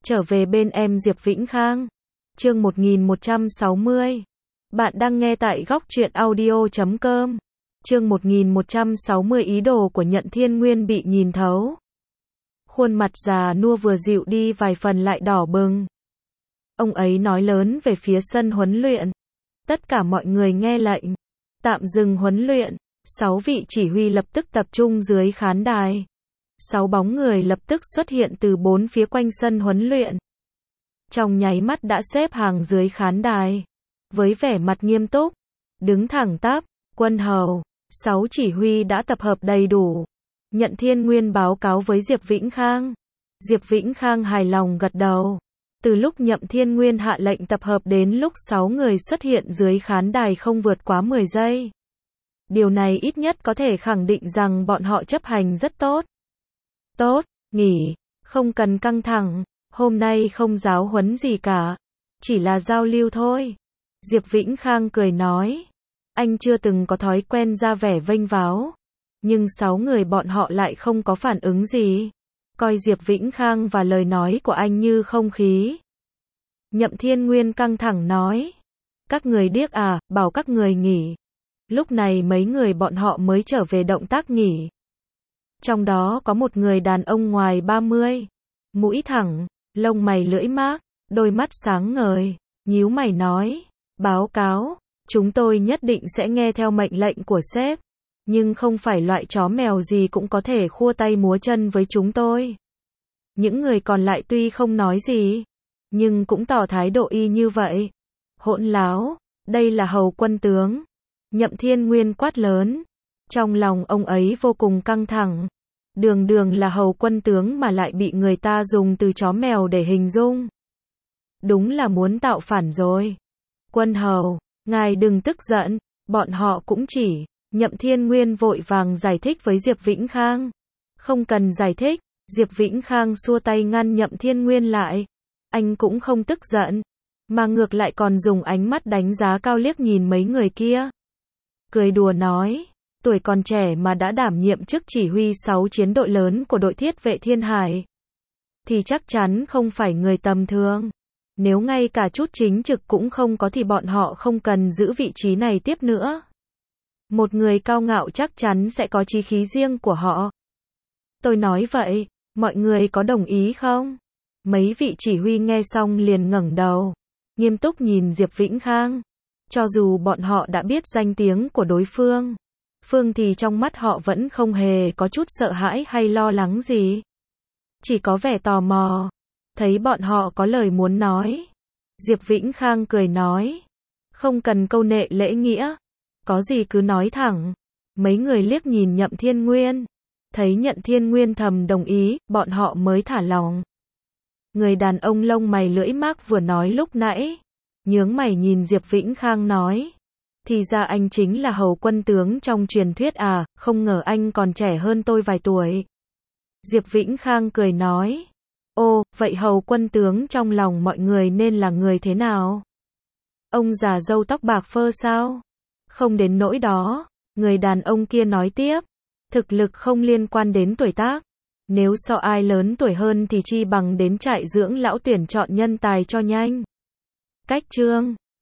Trở về bên em Diệp Vĩnh Khang. Chương 1160. Bạn đang nghe tại góc truyện audio.com. Chương 1160 ý đồ của Nhận Thiên Nguyên bị nhìn thấu. Khuôn mặt già nua vừa dịu đi vài phần lại đỏ bừng. Ông ấy nói lớn về phía sân huấn luyện. Tất cả mọi người nghe lệnh. Tạm dừng huấn luyện. 6 vị chỉ huy lập tức tập trung dưới khán đài. 6 bóng người lập tức xuất hiện từ 4 phía quanh sân huấn luyện. Trong nháy mắt đã xếp hàng dưới khán đài. Với vẻ mặt nghiêm túc, đứng thẳng tắp, quân hầu, 6 chỉ huy đã tập hợp đầy đủ. Nhận Thiên Nguyên báo cáo với Diệp Vĩnh Khang. Diệp Vĩnh Khang hài lòng gật đầu. Từ lúc Nhậm Thiên Nguyên hạ lệnh tập hợp đến lúc 6 người xuất hiện dưới khán đài không vượt quá 10 giây. Điều này ít nhất có thể khẳng định rằng bọn họ chấp hành rất tốt. Tốt, nghỉ, không cần căng thẳng, hôm nay không giáo huấn gì cả, chỉ là giao lưu thôi. Diệp Vĩnh Khang cười nói, anh chưa từng có thói quen ra vẻ vênh váo, nhưng 6 người bọn họ lại không có phản ứng gì, coi Diệp Vĩnh Khang và lời nói của anh như không khí. Nhậm Thiên Nguyên căng thẳng nói, các người điếc à, bảo các người nghỉ. Lúc này mấy người bọn họ mới trở về động tác nghỉ. Trong đó có một người đàn ông ngoài 30, mũi thẳng, lông mày lưỡi mác, đôi mắt sáng ngời, nhíu mày nói, báo cáo, chúng tôi nhất định sẽ nghe theo mệnh lệnh của sếp, nhưng không phải loại chó mèo gì cũng có thể khua tay múa chân với chúng tôi. Những người còn lại tuy không nói gì, nhưng cũng tỏ thái độ y như vậy. Hỗn láo, đây là Hầu Quân tướng. Nhậm Thiên Nguyên quát lớn. Trong lòng ông ấy vô cùng căng thẳng. Đường đường là Hầu Quân tướng mà lại bị người ta dùng từ chó mèo để hình dung. Đúng là muốn tạo phản rồi. Quân hầu, ngài đừng tức giận, bọn họ cũng chỉ. Nhậm Thiên Nguyên vội vàng giải thích với Diệp Vĩnh Khang. Không cần giải thích, Diệp Vĩnh Khang xua tay ngăn Nhậm Thiên Nguyên lại. Anh cũng không tức giận, mà ngược lại còn dùng ánh mắt đánh giá cao liếc nhìn mấy người kia. Cười đùa nói, tuổi còn trẻ mà đã đảm nhiệm chức chỉ huy 6 chiến đội lớn của đội thiết vệ Thiên Hải, thì chắc chắn không phải người tầm thường. Nếu ngay cả chút chính trực cũng không có thì bọn họ không cần giữ vị trí này tiếp nữa. Một người cao ngạo chắc chắn sẽ có chí khí riêng của họ. Tôi nói vậy, mọi người có đồng ý không? Mấy vị chỉ huy nghe xong liền ngẩng đầu, nghiêm túc nhìn Diệp Vĩnh Khang. Cho dù bọn họ đã biết danh tiếng của đối phương, thì trong mắt họ vẫn không hề có chút sợ hãi hay lo lắng gì. Chỉ có vẻ tò mò, thấy bọn họ có lời muốn nói. Diệp Vĩnh Khang cười nói, không cần câu nệ lễ nghĩa, có gì cứ nói thẳng. Mấy người liếc nhìn Nhậm Thiên Nguyên, thấy Nhận Thiên Nguyên thầm đồng ý, bọn họ mới thả lòng. Người đàn ông lông mày lưỡi mác vừa nói lúc nãy, nhướng mày nhìn Diệp Vĩnh Khang nói, thì ra anh chính là Hầu Quân tướng trong truyền thuyết à, không ngờ anh còn trẻ hơn tôi vài tuổi. Diệp Vĩnh Khang cười nói, ô, vậy Hầu Quân tướng trong lòng mọi người nên là người thế nào? Ông già râu tóc bạc phơ sao? Không đến nỗi đó, người đàn ông kia nói tiếp, thực lực không liên quan đến tuổi tác. Nếu so ai lớn tuổi hơn thì chi bằng đến trại dưỡng lão tuyển chọn nhân tài cho nhanh. Cách chương